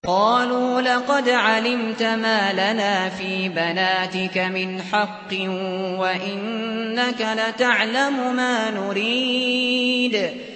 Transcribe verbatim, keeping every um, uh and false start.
قالوا لقد علمت ما لنا في بناتك من حق وإنك لتعلم ما نريد